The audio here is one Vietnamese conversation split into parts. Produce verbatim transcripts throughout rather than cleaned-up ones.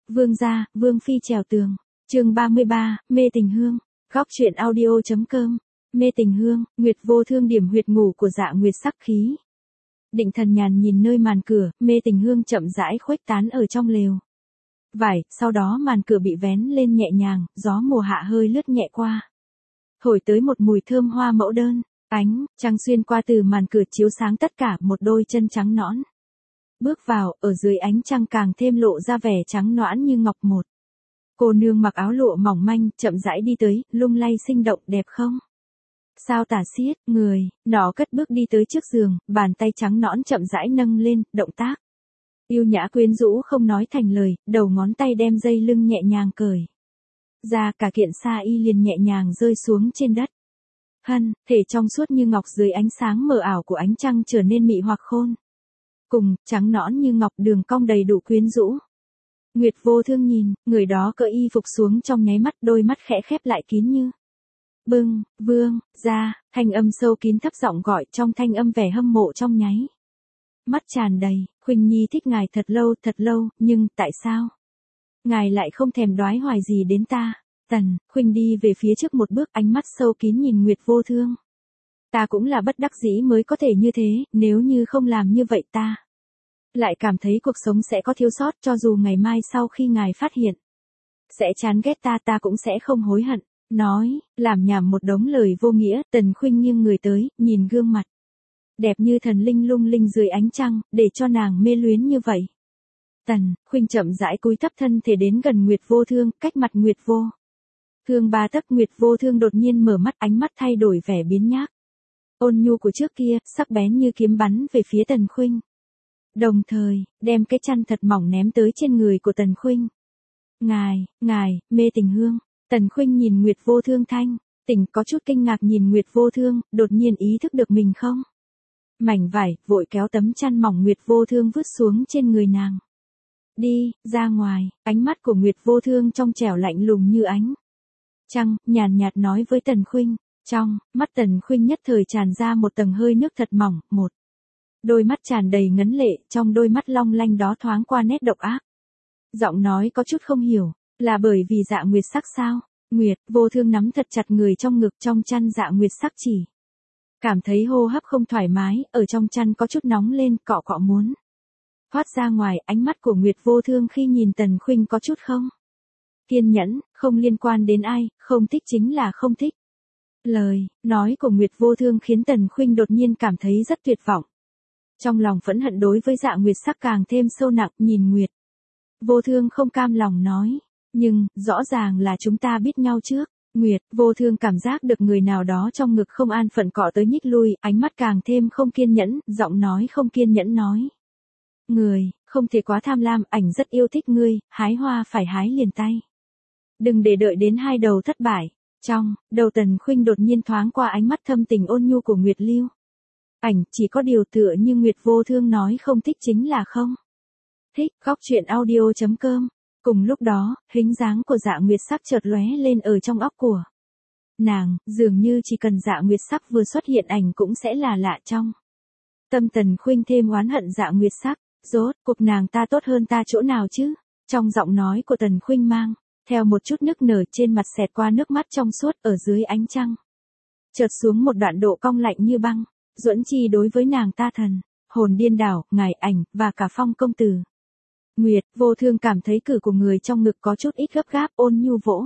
Vương gia, Vương phi trèo tường. Chương ba mươi ba, mê tình hương. Góc truyện audio chấm com. Mê tình hương, Nguyệt Vô Thương điểm huyệt ngủ của Dạ Nguyệt sắc khí. Định Thần nhàn nhìn nơi màn cửa, mê tình hương chậm rãi khuếch tán ở trong lều. Vải, sau đó màn cửa bị vén lên nhẹ nhàng, gió mùa hạ hơi lướt nhẹ qua. Thổi tới một mùi thơm hoa mẫu đơn, ánh trăng xuyên qua từ màn cửa chiếu sáng tất cả, một đôi chân trắng nõn. Bước vào, ở dưới ánh trăng càng thêm lộ ra vẻ trắng nõn như ngọc một. Cô nương mặc áo lụa mỏng manh, chậm rãi đi tới, lung lay sinh động, đẹp không? Sao tả xiết, người, nó cất bước đi tới trước giường, bàn tay trắng nõn chậm rãi nâng lên, động tác yêu nhã quyến rũ không nói thành lời, đầu ngón tay đem dây lưng nhẹ nhàng cởi ra, cả kiện sa y liền nhẹ nhàng rơi xuống trên đất. Hân, thể trong suốt như ngọc dưới ánh sáng mờ ảo của ánh trăng trở nên mị hoặc khôn. Cùng, trắng nõn như ngọc, đường cong đầy đủ quyến rũ. Nguyệt Vô Thương nhìn, người đó cởi y phục xuống trong nháy mắt, đôi mắt khẽ khép lại kín như. Bưng, vương, ra, thanh âm sâu kín thấp giọng gọi, trong thanh âm vẻ hâm mộ trong nháy mắt tràn đầy. Khuynh Nhi thích ngài thật lâu, thật lâu, nhưng tại sao ngài lại không thèm đoái hoài gì đến ta? Tần Khuynh đi về phía trước một bước, ánh mắt sâu kín nhìn Nguyệt Vô Thương. Ta cũng là bất đắc dĩ mới có thể như thế, nếu như không làm như vậy ta lại cảm thấy cuộc sống sẽ có thiếu sót, cho dù ngày mai sau khi ngài phát hiện sẽ chán ghét ta, ta cũng sẽ không hối hận. Nói, làm nhảm một đống lời vô nghĩa, Tần Khuynh nghiêng người tới, nhìn gương mặt đẹp như thần linh lung linh dưới ánh trăng, để cho nàng mê luyến như vậy. Tần Khuynh chậm rãi cúi thấp thân thể đến gần Nguyệt Vô Thương, cách mặt Nguyệt Vô Thương ba tấc. Nguyệt Vô Thương đột nhiên mở mắt, ánh mắt thay đổi vẻ biến nhác. Ôn nhu của trước kia, sắc bén như kiếm bắn về phía Tần Khuynh. Đồng thời, đem cái chăn thật mỏng ném tới trên người của Tần Khuynh. Ngài, ngài, mê tình hương. Tần Khuynh nhìn Nguyệt Vô Thương thanh tỉnh, có chút kinh ngạc nhìn Nguyệt Vô Thương, đột nhiên ý thức được mình không mảnh vải, vội kéo tấm chăn mỏng Nguyệt Vô Thương vứt xuống trên người nàng. Đi, ra ngoài. Ánh mắt của Nguyệt Vô Thương trong trẻo lạnh lùng như ánh trăng, nhàn nhạt nói với Tần Khuynh. Trong mắt Tần Khuynh nhất thời tràn ra một tầng hơi nước thật mỏng, một đôi mắt tràn đầy ngấn lệ, trong đôi mắt long lanh đó thoáng qua nét độc ác. Giọng nói có chút không hiểu, là bởi vì Dạ Nguyệt sắc sao? Nguyệt Vô Thương nắm thật chặt người trong ngực, trong chăn Dạ Nguyệt sắc chỉ cảm thấy hô hấp không thoải mái, ở trong chăn có chút nóng lên, cọ cọ muốn thoát ra ngoài. Ánh mắt của Nguyệt Vô Thương khi nhìn Tần Khuynh có chút không kiên nhẫn, không liên quan đến ai, không thích chính là không thích. Lời nói của Nguyệt Vô Thương khiến Tần Khuynh đột nhiên cảm thấy rất tuyệt vọng. Trong lòng phẫn hận đối với Dạ Nguyệt sắc càng thêm sâu nặng, nhìn Nguyệt Vô Thương không cam lòng nói. Nhưng, rõ ràng là chúng ta biết nhau trước. Nguyệt Vô Thương cảm giác được người nào đó trong ngực không an phận cọ tới nhích lui, ánh mắt càng thêm không kiên nhẫn, giọng nói không kiên nhẫn nói. Người, không thể quá tham lam, ảnh rất yêu thích ngươi, hái hoa phải hái liền tay. Đừng để đợi đến hai đầu thất bại. Trong đầu Tần Khuynh đột nhiên thoáng qua ánh mắt thâm tình ôn nhu của Nguyệt Lưu. Ảnh, chỉ có điều tựa như Nguyệt Vô Thương nói, không thích chính là không thích. Góc truyện audio chấm com. Cùng lúc đó, hình dáng của Dạ Nguyệt sắc chợt lóe lên ở trong óc của nàng, dường như chỉ cần Dạ Nguyệt sắc vừa xuất hiện, ảnh cũng sẽ là lạ. Trong tâm Tần Khuynh thêm oán hận Dạ Nguyệt sắc, rốt cuộc nàng ta tốt hơn ta chỗ nào chứ? Trong giọng nói của Tần Khuynh mang theo một chút nức nở, trên mặt xẹt qua nước mắt trong suốt, ở dưới ánh trăng chợt xuống một đoạn độ cong lạnh như băng. Duẫn Chi đối với nàng ta thần hồn điên đảo, ngài, ảnh, và cả Phong công tử. Nguyệt Vô Thương cảm thấy cử của người trong ngực có chút ít gấp gáp, ôn nhu vỗ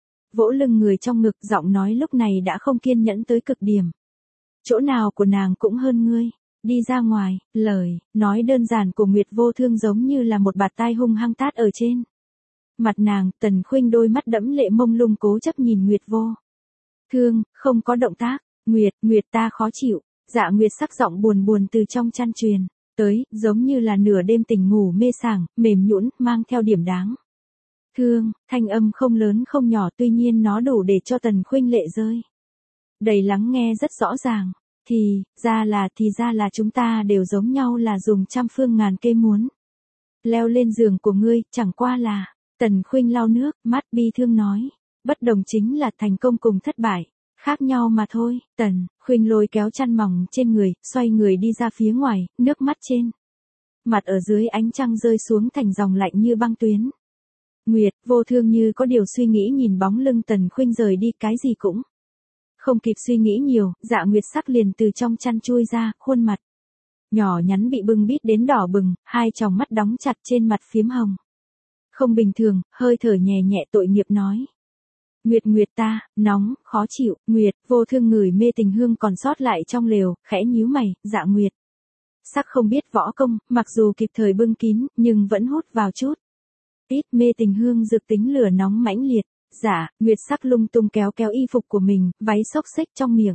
vỗ lưng người trong ngực, giọng nói lúc này đã không kiên nhẫn tới cực điểm. Chỗ nào của nàng cũng hơn ngươi, đi ra ngoài. Lời nói đơn giản của Nguyệt Vô Thương giống như là một bạt tai hung hăng tát ở trên mặt nàng. Tần Khuynh đôi mắt đẫm lệ mông lung cố chấp nhìn Nguyệt Vô Thương, không có động tác. Nguyệt, Nguyệt ta khó chịu. Dạ Nguyệt sắc giọng buồn buồn từ trong chăn truyền tới, giống như là nửa đêm tỉnh ngủ mê sảng, mềm nhũn, mang theo điểm đáng thương. Thanh âm không lớn không nhỏ, tuy nhiên nó đủ để cho Tần Khuynh lệ rơi đầy, lắng nghe rất rõ ràng. Thì ra là thì ra là chúng ta đều giống nhau, là dùng trăm phương ngàn kế muốn leo lên giường của ngươi, chẳng qua là. Tần Khuynh lau nước mắt, bi thương nói. Bất đồng chính là thành công cùng thất bại khác nhau mà thôi. Tần Khuynh lôi kéo chăn mỏng trên người, xoay người đi ra phía ngoài, nước mắt trên mặt ở dưới ánh trăng rơi xuống thành dòng lạnh như băng tuyến. Nguyệt, Vô Thương như có điều suy nghĩ nhìn bóng lưng Tần Khuynh rời đi, cái gì cũng không kịp suy nghĩ nhiều, Dạ Nguyệt Sắc liền từ trong chăn chui ra, khuôn mặt nhỏ nhắn bị bưng bít đến đỏ bừng, hai tròng mắt đóng chặt trên mặt phiếm hồng. Không bình thường, hơi thở nhẹ nhẹ tội nghiệp nói. Nguyệt Nguyệt ta, nóng, khó chịu, Nguyệt, Vô Thương ngửi mê tình hương còn sót lại trong lều, khẽ nhíu mày, Dạ Nguyệt Sắc không biết võ công, mặc dù kịp thời bưng kín, nhưng vẫn hút vào chút ít mê tình hương dược tính lửa nóng mãnh liệt. Dạ, Nguyệt Sắc lung tung kéo kéo y phục của mình, váy xốc xếch trong miệng.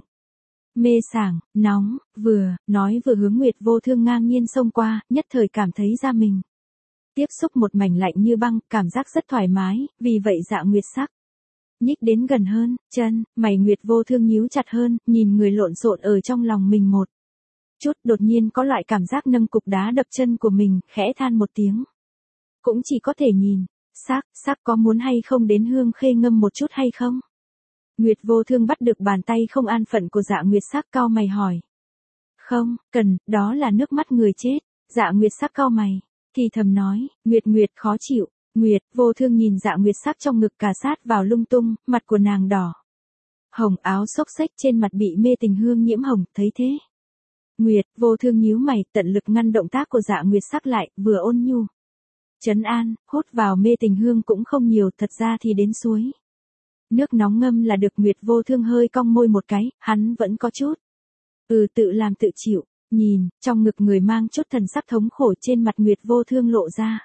Mê sảng, nóng, vừa, nói vừa hướng Nguyệt Vô Thương ngang nhiên xông qua, nhất thời cảm thấy da mình tiếp xúc một mảnh lạnh như băng, cảm giác rất thoải mái, vì vậy Dạ Nguyệt Sắc nhích đến gần hơn, chân, mày Nguyệt Vô Thương nhíu chặt hơn, nhìn người lộn xộn ở trong lòng mình một chút, đột nhiên có loại cảm giác nâng cục đá đập chân của mình, khẽ than một tiếng. Cũng chỉ có thể nhìn. Sắc, Sắc có muốn hay không đến Hương Khê ngâm một chút hay không? Nguyệt Vô Thương bắt được bàn tay không an phận của Dạ Nguyệt Sắc, cau mày hỏi. Không, cần, đó là nước mắt người chết. Dạ Nguyệt Sắc cau mày, thì thầm nói, Nguyệt Nguyệt khó chịu. Nguyệt Vô Thương nhìn Dạ Nguyệt Sắc trong ngực cà sát vào lung tung, mặt của nàng đỏ hồng, áo xốc xếch trên mặt bị mê tình hương nhiễm hồng, thấy thế. Nguyệt Vô Thương nhíu mày, tận lực ngăn động tác của Dạ Nguyệt Sắc lại, vừa ôn nhu trấn an, hút vào mê tình hương cũng không nhiều, thật ra thì đến suối nước nóng ngâm là được. Nguyệt Vô Thương hơi cong môi một cái, hắn vẫn có chút ừ tự làm tự chịu. Nhìn, trong ngực người mang chút thần sắc thống khổ, trên mặt Nguyệt Vô Thương lộ ra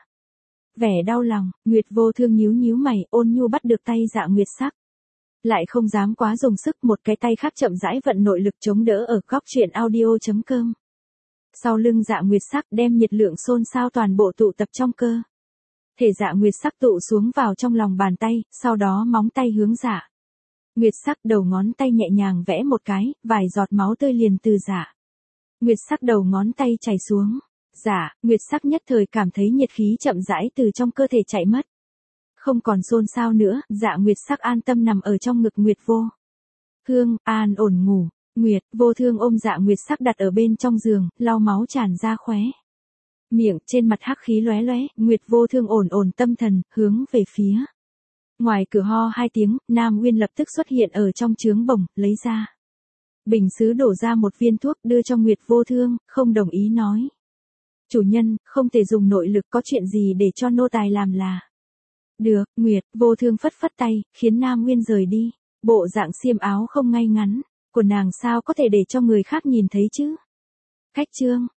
vẻ đau lòng. Nguyệt Vô Thương nhíu nhíu mày, ôn nhu bắt được tay Dạ Nguyệt Sắc, lại không dám quá dùng sức, một cái tay khác chậm rãi vận nội lực chống đỡ ở góc truyện audio chấm com. Sau lưng Dạ Nguyệt Sắc, đem nhiệt lượng xôn xao toàn bộ tụ tập trong cơ thể Dạ Nguyệt Sắc tụ xuống vào trong lòng bàn tay, sau đó móng tay hướng Dạ Nguyệt Sắc đầu ngón tay nhẹ nhàng vẽ một cái, vài giọt máu tươi liền từ Dạ Nguyệt Sắc đầu ngón tay chảy xuống. Dạ Nguyệt Sắc nhất thời cảm thấy nhiệt khí chậm rãi từ trong cơ thể chạy mất. Không còn xôn xao nữa, Dạ Nguyệt Sắc an tâm nằm ở trong ngực Nguyệt Vô Thương, an ổn ngủ. Nguyệt Vô Thương ôm Dạ Nguyệt Sắc đặt ở bên trong giường, lau máu tràn ra khóe miệng, trên mặt hắc khí lóe lóe. Nguyệt Vô Thương ổn ổn tâm thần, hướng về phía ngoài cửa ho hai tiếng, Nam Nguyên lập tức xuất hiện ở trong trướng bồng, lấy ra bình sứ đổ ra một viên thuốc đưa cho Nguyệt Vô Thương, không đồng ý nói. Chủ nhân, không thể dùng nội lực, có chuyện gì để cho nô tài làm là được. Nguyệt Vô Thương phất phất tay, khiến Nam Nguyên rời đi. Bộ dạng xiêm áo không ngay ngắn của nàng sao có thể để cho người khác nhìn thấy chứ? Cách chương